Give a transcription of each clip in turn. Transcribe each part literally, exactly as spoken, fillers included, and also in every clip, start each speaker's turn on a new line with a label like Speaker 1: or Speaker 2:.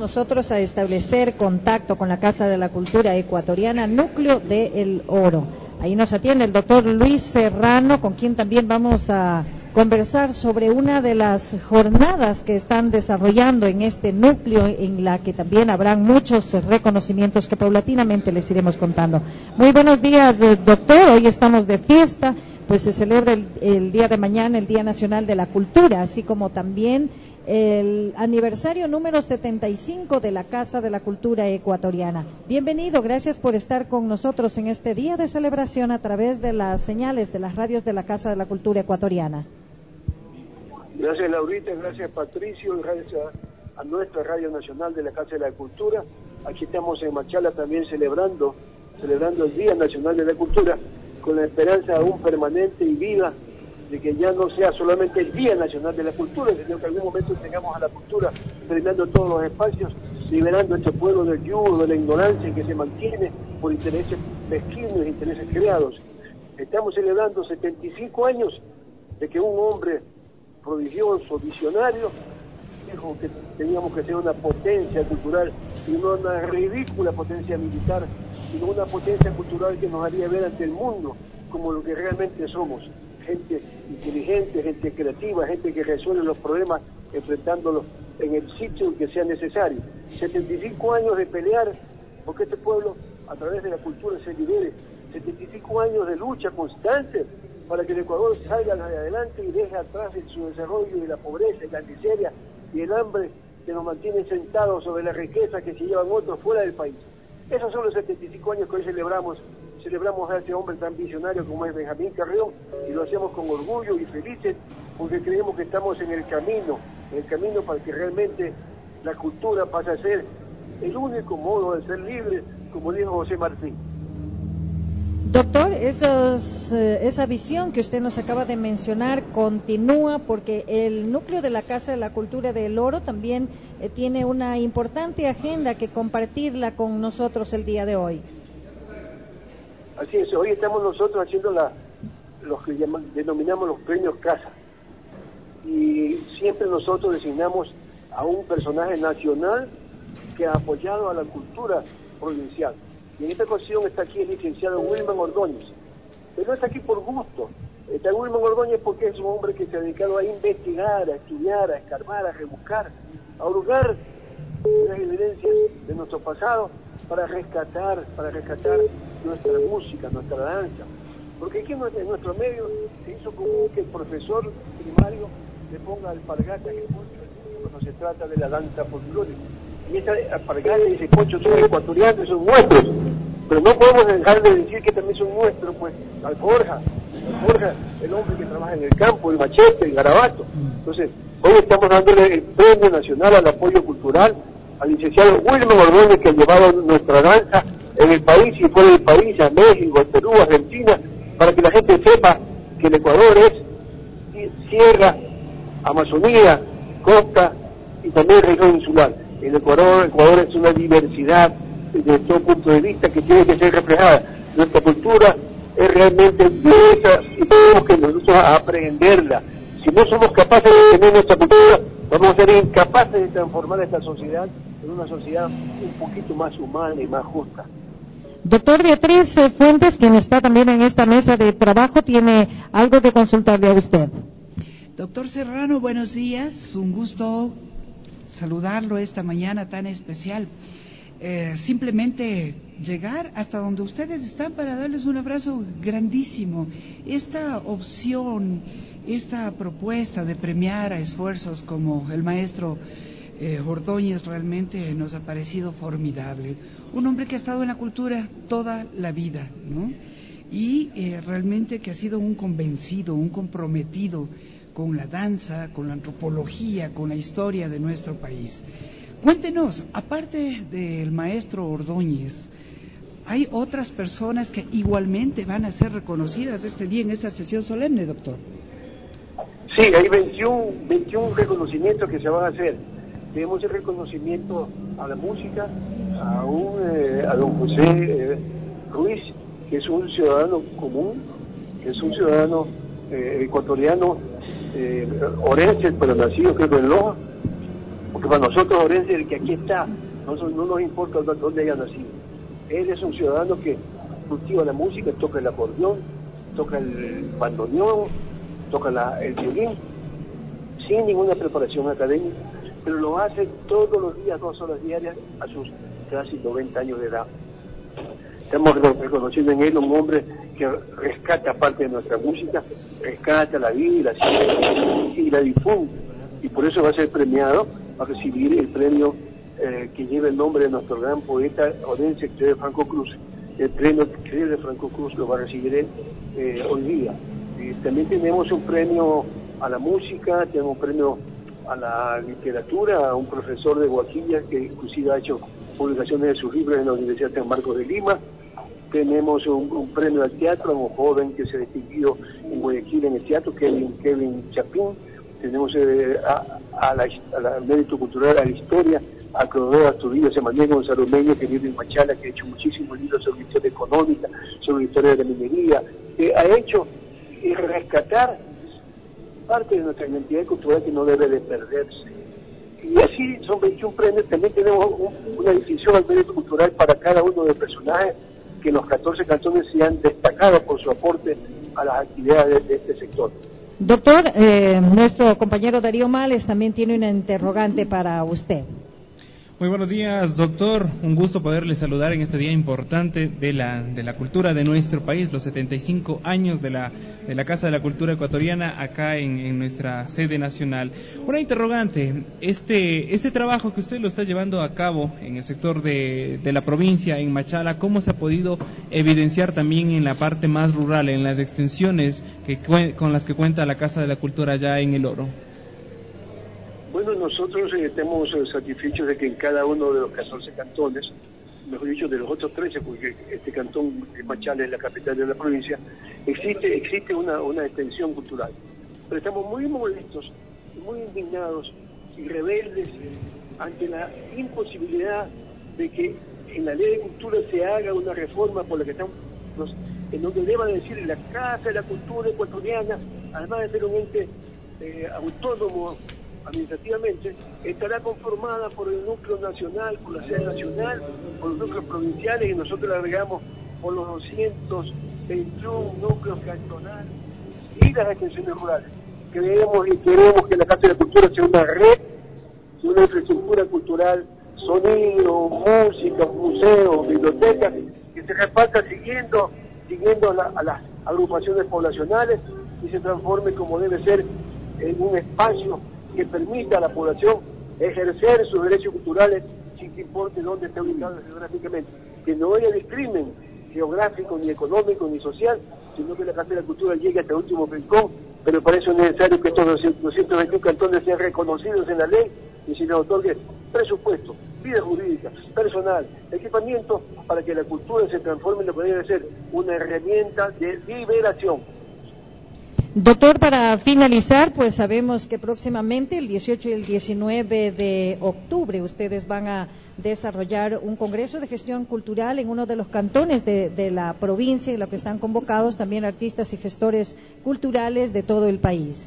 Speaker 1: nosotros a establecer contacto con la Casa de la Cultura Ecuatoriana, Núcleo de El Oro. Ahí nos atiende el doctor Luis Serrano, con quien también vamos a conversar sobre una de las jornadas que están desarrollando en este núcleo, en la que también habrán muchos reconocimientos que paulatinamente les iremos contando. Muy buenos días, doctor. Hoy estamos de fiesta, pues se celebra el, el día de mañana, el Día Nacional de la Cultura, así como también el aniversario número setenta y cinco de la Casa de la Cultura Ecuatoriana. Bienvenido, gracias por estar con nosotros en este día de celebración a través de las señales de las radios de la Casa de la Cultura Ecuatoriana.
Speaker 2: Gracias, Laurita, gracias, Patricio, y gracias a, a nuestra Radio Nacional de la Casa de la Cultura. Aquí estamos en Machala también celebrando, celebrando el Día Nacional de la Cultura, con la esperanza aún permanente y viva de que ya no sea solamente el Día Nacional de la Cultura, sino que en algún momento tengamos a la cultura brindando todos los espacios, liberando a este pueblo del yugo, de la ignorancia en que se mantiene por intereses mezquinos, intereses creados. Estamos celebrando setenta y cinco años de que un hombre prodigioso, visionario, dijo que teníamos que ser una potencia cultural y no una ridícula potencia militar, sino una potencia cultural que nos haría ver ante el mundo como lo que realmente somos. Gente inteligente, gente creativa, gente que resuelve los problemas enfrentándolos en el sitio que sea necesario. setenta y cinco años de pelear porque este pueblo a través de la cultura se libere, setenta y cinco años de lucha constante para que el Ecuador salga hacia adelante y deje atrás en su desarrollo y la pobreza y la miseria y el hambre que nos mantienen sentados sobre la riqueza que se llevan otros fuera del país. Esos son los setenta y cinco años que hoy celebramos. Celebramos a ese hombre tan visionario como es Benjamín Carrión, y lo hacemos con orgullo y felices porque creemos que estamos en el camino, en el camino para que realmente la cultura pase a ser el único modo de ser libre, como dijo José Martí.
Speaker 1: Doctor, esos, eh, esa visión que usted nos acaba de mencionar continúa porque el núcleo de la Casa de la Cultura del Oro también eh, tiene una importante agenda que compartirla con nosotros el día de hoy.
Speaker 2: Así es, hoy estamos nosotros haciendo la, los que llaman, denominamos los premios Casa, y siempre nosotros designamos a un personaje nacional que ha apoyado a la cultura provincial. Y en esta ocasión está aquí el licenciado Wilman Ordóñez, pero no está aquí por gusto. Está Wilman Ordóñez porque es un hombre que se ha dedicado a investigar, a estudiar, a escarbar, a rebuscar, a hurgar las evidencias de nuestro pasado para rescatar, para rescatar nuestra música, nuestra danza. Porque aquí en nuestro medio se hizo común que el profesor primario le ponga alpargatas en poncho cuando se trata de la danza folclórica. Y esa alpargata y ese poncho son ecuatorianos, son nuestros. Pero no podemos dejar de decir que también son nuestros, pues, Alforja, Alforja, el hombre que trabaja en el campo, el machete, el garabato. Entonces, hoy estamos dándole el Premio Nacional al Apoyo Cultural al licenciado Wilman Ordóñez, que ha llevado nuestra danza en el país y fuera del país, a México, a Perú, a Argentina, para que la gente sepa que el Ecuador es sierra, Amazonía, costa y también región insular. El Ecuador, Ecuador es una diversidad desde todo punto de vista que tiene que ser reflejada. Nuestra cultura es realmente diversa y tenemos que nosotros aprenderla. Si no somos capaces de tener nuestra cultura, vamos a ser incapaces de transformar esta sociedad en una sociedad un poquito más humana y más justa.
Speaker 1: Doctor Beatriz Fuentes, quien está también en esta mesa de trabajo, tiene algo que consultarle a usted.
Speaker 3: Doctor Serrano, buenos días, un gusto saludarlo esta mañana tan especial. Eh, simplemente llegar hasta donde ustedes están para darles un abrazo grandísimo. Esta opción, esta propuesta de premiar a esfuerzos como el maestro eh, Ordóñez realmente nos ha parecido formidable. Un hombre que ha estado en la cultura toda la vida, ¿no? Y eh, realmente que ha sido un convencido, un comprometido con la danza, con la antropología, con la historia de nuestro país. Cuéntenos, aparte del maestro Ordóñez, ¿hay otras personas que igualmente van a ser reconocidas este día en esta sesión solemne, doctor?
Speaker 2: Sí, hay veintiún, veintiún reconocimientos que se van a hacer. Tenemos el reconocimiento a la música, a, un, eh, a don José eh, Ruiz, que es un ciudadano común, que es un ciudadano eh, ecuatoriano, eh, orense, pero nacido creo que en Loja, porque para nosotros Orense, el que aquí está, no, no nos importa dónde haya nacido. Él es un ciudadano que cultiva la música, toca el acordeón, toca el bandoneón, toca la, el violín, sin ninguna preparación académica, pero lo hace todos los días, dos horas diarias, a sus casi noventa años de edad. Estamos reconociendo en él un hombre que rescata parte de nuestra música, rescata la vida y la ciencia y la difunde, y por eso va a ser premiado, va a recibir el premio eh, que lleva el nombre de nuestro gran poeta orense, que es Franco Cruz. El premio que es de Franco Cruz lo va a recibir él eh, hoy día. Eh, también tenemos un premio a la música, tenemos un premio a la literatura, a un profesor de Guaquilla que inclusive ha hecho publicaciones de sus libros en la Universidad de San Marcos de Lima. Tenemos un, un premio al teatro a un joven que se ha distinguido en Guayaquil en el teatro, Kevin, Kevin Chapín. Tenemos eh, a, a, la, a la mérito cultural, a la historia, a Clodoveo Astudillo, a Manuel Gonzalo Meño, que vive en Machala, que ha hecho muchísimos libros sobre historia económica, sobre historia de la minería, que ha hecho y rescatar parte de nuestra identidad cultural que no debe de perderse. Y así son veintiún premios. También tenemos un, una distinción al mérito cultural para cada uno de los personajes que en los catorce cantones se han destacado por su aporte a las actividades de, de este sector.
Speaker 1: Doctor, eh, nuestro compañero Darío Males también tiene una interrogante para usted.
Speaker 4: Muy buenos días, doctor. Un gusto poderle saludar en este día importante de la de la cultura de nuestro país, los setenta y cinco años de la de la Casa de la Cultura Ecuatoriana acá en, en nuestra sede nacional. Una interrogante, este este trabajo que usted lo está llevando a cabo en el sector de, de la provincia, en Machala, ¿cómo se ha podido evidenciar también en la parte más rural, en las extensiones que con las que cuenta la Casa de la Cultura allá en El Oro?
Speaker 2: Bueno, nosotros eh, estamos eh, satisfechos de que en cada uno de los catorce cantones, mejor dicho, de los otros trece, porque este cantón de Machala es la capital de la provincia, existe existe una, una extensión cultural. Pero estamos muy molestos, muy indignados y rebeldes ante la imposibilidad de que en la ley de cultura se haga una reforma por la que estamos, en donde deba decir la Casa de la Cultura Ecuatoriana, además de ser un ente eh, autónomo administrativamente, estará conformada por el núcleo nacional, por la sede nacional, por los núcleos provinciales, y nosotros le agregamos por los doscientos veintiuno núcleos cantonales y las extensiones rurales. Creemos y queremos que la Casa de la Cultura sea una red, una infraestructura cultural, sonido, música, museos, bibliotecas, que se reparta siguiendo, siguiendo a, la, a las agrupaciones poblacionales y se transforme como debe ser en un espacio que permita a la población ejercer sus derechos culturales sin que importe dónde esté ubicado geográficamente. Que no haya discrimen geográfico, ni económico, ni social, sino que la Casa de la Cultura llegue hasta el último rincón, pero para eso es necesario que estos doscientos veintiuno cantones sean reconocidos en la ley y se les otorgue presupuesto, vida jurídica, personal, equipamiento, para que la cultura se transforme en lo que debe ser una herramienta de liberación.
Speaker 1: Doctor, para finalizar, pues sabemos que próximamente, el dieciocho y el diecinueve de octubre, ustedes van a desarrollar un congreso de gestión cultural en uno de los cantones de, de la provincia, y lo que están convocados también artistas y gestores culturales de todo el país.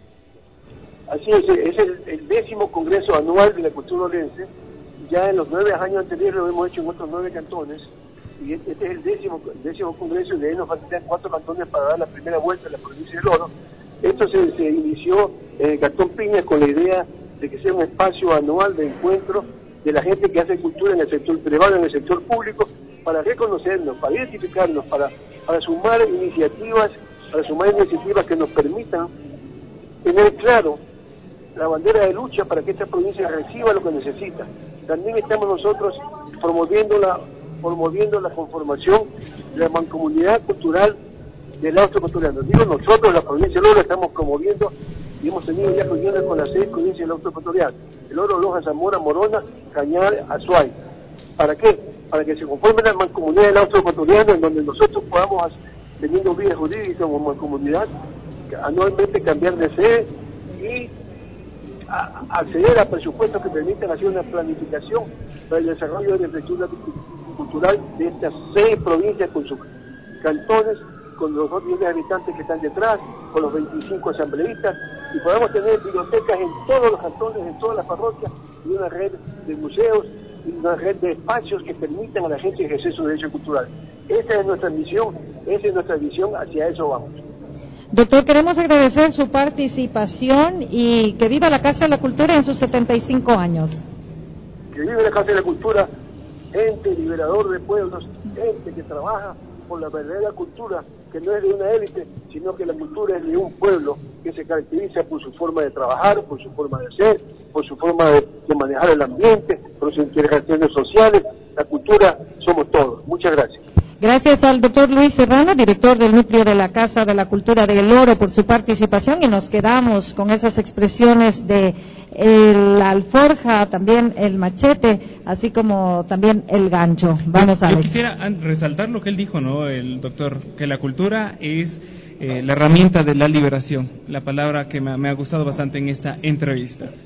Speaker 2: Así es, es el, el décimo congreso anual de la cultura orense. Ya en los nueve años anteriores lo hemos hecho en otros nueve cantones, y este es el décimo, décimo congreso, y de ahí nos faltan cuatro cantones para dar la primera vuelta en la provincia del Oro. Esto se, se inició en el Cantón Piñas con la idea de que sea un espacio anual de encuentro de la gente que hace cultura en el sector privado, en el sector público, para reconocernos, para identificarnos, para, para sumar iniciativas, para sumar iniciativas que nos permitan tener claro la bandera de lucha para que esta provincia reciba lo que necesita. También estamos nosotros promoviendo la promoviendo la conformación de la mancomunidad cultural del Austro Ecuatoriano. Digo nosotros, la provincia del Oro, estamos promoviendo y hemos tenido ya reuniones con las seis provincias del Austro Ecuatoriano: El Oro, Loja, Zamora, Morona, Cañar, Azuay. ¿Para qué? Para que se conforme la mancomunidad del Austro Ecuatoriano, en donde nosotros podamos, teniendo vías jurídicas como mancomunidad, anualmente cambiar de sede y a acceder a presupuestos que permitan hacer una planificación para el desarrollo de la infraestructura cultural de estas seis provincias con sus cantones, con los dos millones de habitantes que están detrás, con los veinticinco asambleístas, y podamos tener bibliotecas en todos los cantones, en todas las parroquias, y una red de museos, y una red de espacios que permitan a la gente ejercer su derecho cultural. Esa es nuestra misión, esa es nuestra visión, hacia eso vamos.
Speaker 1: Doctor, queremos agradecer su participación y que viva la Casa de la Cultura en sus setenta y cinco años.
Speaker 2: Que vive la Casa de la Cultura, ente liberador de pueblos, ente que trabaja por la verdadera cultura, que no es de una élite, sino que la cultura es de un pueblo que se caracteriza por su forma de trabajar, por su forma de ser, por su forma de, de manejar el ambiente, por sus interacciones sociales. La cultura somos todos. Muchas gracias.
Speaker 1: Gracias al doctor Luis Serrano, director del núcleo de la Casa de la Cultura del Oro, por su participación, y nos quedamos con esas expresiones de el, la alforja, también el machete, así como también el gancho. Vamos a ver.
Speaker 4: Yo quisiera resaltar lo que él dijo, ¿no? El doctor, que la cultura es eh, la herramienta de la liberación, la palabra que me, me ha gustado bastante en esta entrevista.